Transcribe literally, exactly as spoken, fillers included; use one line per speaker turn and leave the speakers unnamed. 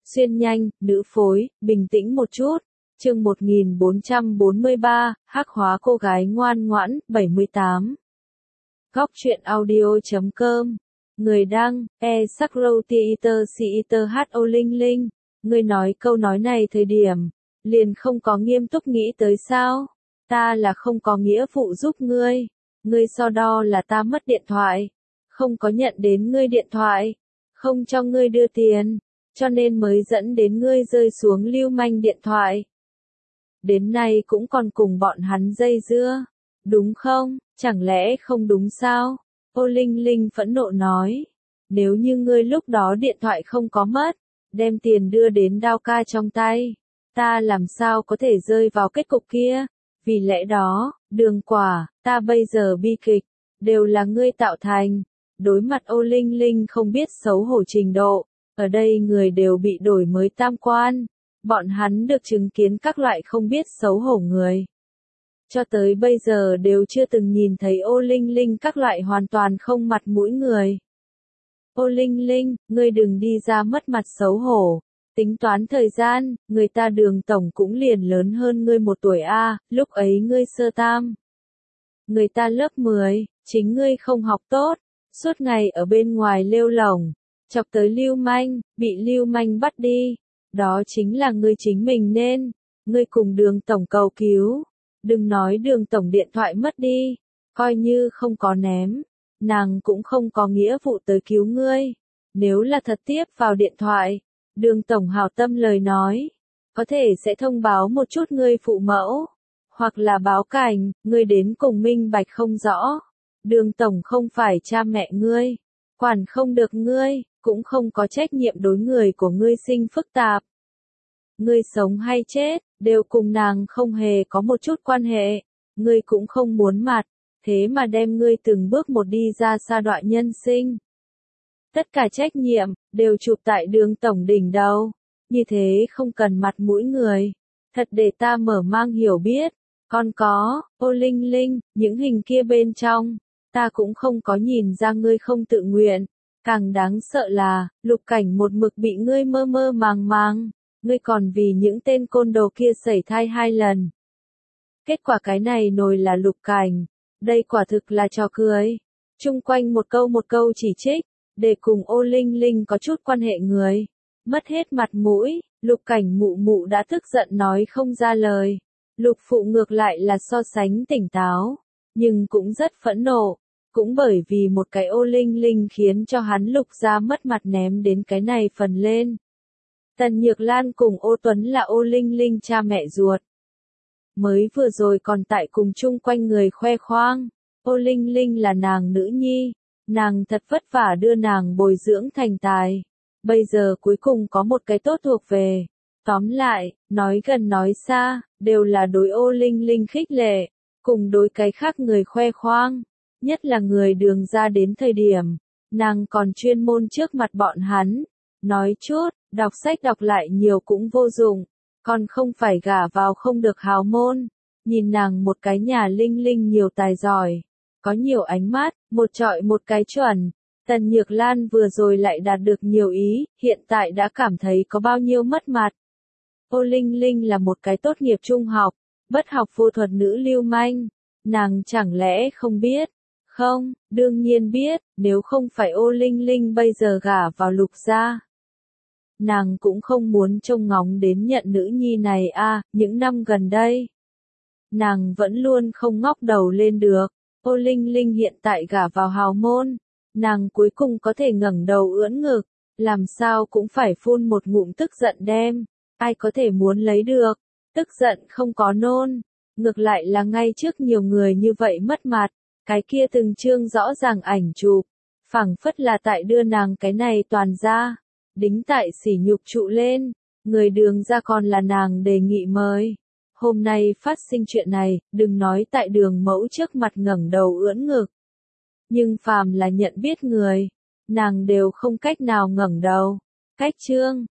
Xuyên nhanh, nữ phối, bình tĩnh một chút. Chương một nghìn bốn trăm bốn mươi ba, hắc hóa cô gái ngoan ngoãn, bảy mươi tám. Góc truyện audio chấm com. Người đăng, e Sakro Theater Theater ho Linh Linh. Người nói câu nói này thời điểm, liền không có nghiêm túc nghĩ tới sao? Ta là không có nghĩa vụ giúp ngươi. Ngươi so đo là ta mất điện thoại. Không có nhận đến ngươi điện thoại. Không cho ngươi đưa tiền. Cho nên mới dẫn đến ngươi rơi xuống lưu manh điện thoại. Đến nay cũng còn cùng bọn hắn dây dưa. Đúng không? Chẳng lẽ không đúng sao? Ô Linh Linh phẫn nộ nói. Nếu như ngươi lúc đó điện thoại không có mất, đem tiền đưa đến Đao ca trong tay, ta làm sao có thể rơi vào kết cục kia? Vì lẽ đó, Đường Quả, ta bây giờ bi kịch, đều là ngươi tạo thành. Đối mặt Ô Linh Linh không biết xấu hổ trình độ, ở đây người đều bị đổi mới tam quan. Bọn hắn được chứng kiến các loại không biết xấu hổ người. Cho tới bây giờ đều chưa từng nhìn thấy Ô Linh Linh các loại hoàn toàn không mặt mũi người. Ô Linh Linh, ngươi đừng đi ra mất mặt xấu hổ. Tính toán thời gian, người ta Đường tổng cũng liền lớn hơn ngươi một tuổi a, lúc ấy ngươi sơ tam. Người ta lớp mười, chính ngươi không học tốt, suốt ngày ở bên ngoài lêu lổng, chọc tới lưu manh, bị lưu manh bắt đi. Đó chính là ngươi chính mình nên, ngươi cùng Đường tổng cầu cứu. Đừng nói Đường tổng điện thoại mất đi, coi như không có ném, nàng cũng không có nghĩa vụ tới cứu ngươi. Nếu là thật tiếp vào điện thoại, Đường tổng hảo tâm lời nói, có thể sẽ thông báo một chút ngươi phụ mẫu, hoặc là báo cảnh, ngươi đến cùng minh bạch không rõ. Đường tổng không phải cha mẹ ngươi, quản không được ngươi, cũng không có trách nhiệm đối người của ngươi sinh phức tạp. Ngươi sống hay chết, đều cùng nàng không hề có một chút quan hệ, ngươi cũng không muốn mặt, thế mà đem ngươi từng bước một đi ra sa đọa nhân sinh. Tất cả trách nhiệm, đều chụp tại Đường tổng đỉnh đầu, như thế không cần mặt mũi người, thật để ta mở mang hiểu biết. Còn có, Ô Linh Linh, những hình kia bên trong, ta cũng không có nhìn ra ngươi không tự nguyện, càng đáng sợ là, Lục Cảnh một mực bị ngươi mơ mơ màng màng. Ngươi còn vì những tên côn đồ kia sẩy thai hai lần. Kết quả cái này nồi là Lục Cảnh. Đây quả thực là trò cười. Chung quanh một câu một câu chỉ trích, để cùng Ô Linh Linh có chút quan hệ người. Mất hết mặt mũi, Lục Cảnh mụ mụ đã tức giận nói không ra lời. Lục phụ ngược lại là so sánh tỉnh táo, nhưng cũng rất phẫn nộ. Cũng bởi vì một cái Ô Linh Linh khiến cho hắn Lục gia mất mặt ném đến cái này phần lên. Tần Nhược Lan cùng Ô Tuấn là Ô Linh Linh cha mẹ ruột. Mới vừa rồi còn tại cùng chung quanh người khoe khoang, Ô Linh Linh là nàng nữ nhi, nàng thật vất vả đưa nàng bồi dưỡng thành tài. Bây giờ cuối cùng có một cái tốt thuộc về. Tóm lại, nói gần nói xa, đều là đối Ô Linh Linh khích lệ, cùng đối cái khác người khoe khoang. Nhất là người Đường ra đến thời điểm, nàng còn chuyên môn trước mặt bọn hắn, nói chút. Đọc sách đọc lại nhiều cũng vô dụng, còn không phải gả vào không được hào môn. Nhìn nàng một cái nhà Linh Linh nhiều tài giỏi, có nhiều ánh mắt, một trọi một cái chuẩn. Tần Nhược Lan vừa rồi lại đạt được nhiều ý, hiện tại đã cảm thấy có bao nhiêu mất mặt. Ô Linh Linh là một cái tốt nghiệp trung học, bất học vô thuật nữ lưu manh. Nàng chẳng lẽ không biết? Không, đương nhiên biết, nếu không phải Ô Linh Linh bây giờ gả vào Lục gia. Nàng cũng không muốn trông ngóng đến nhận nữ nhi này a, à, những năm gần đây. Nàng vẫn luôn không ngóc đầu lên được. Ô Linh Linh hiện tại gả vào hào môn. Nàng cuối cùng có thể ngẩng đầu ưỡn ngực. Làm sao cũng phải phun một ngụm tức giận đem. Ai có thể muốn lấy được. Tức giận không có nôn. Ngược lại là ngay trước nhiều người như vậy mất mặt. Cái kia từng chương rõ ràng ảnh chụp. Phảng phất là tại đưa nàng cái này toàn ra. Đính tại sỉ nhục trụ lên, người Đường ra còn là nàng đề nghị mời. Hôm nay phát sinh chuyện này, đừng nói tại Đường mẫu trước mặt ngẩng đầu ưỡn ngực. Nhưng phàm là nhận biết người, nàng đều không cách nào ngẩng đầu. Cách chương,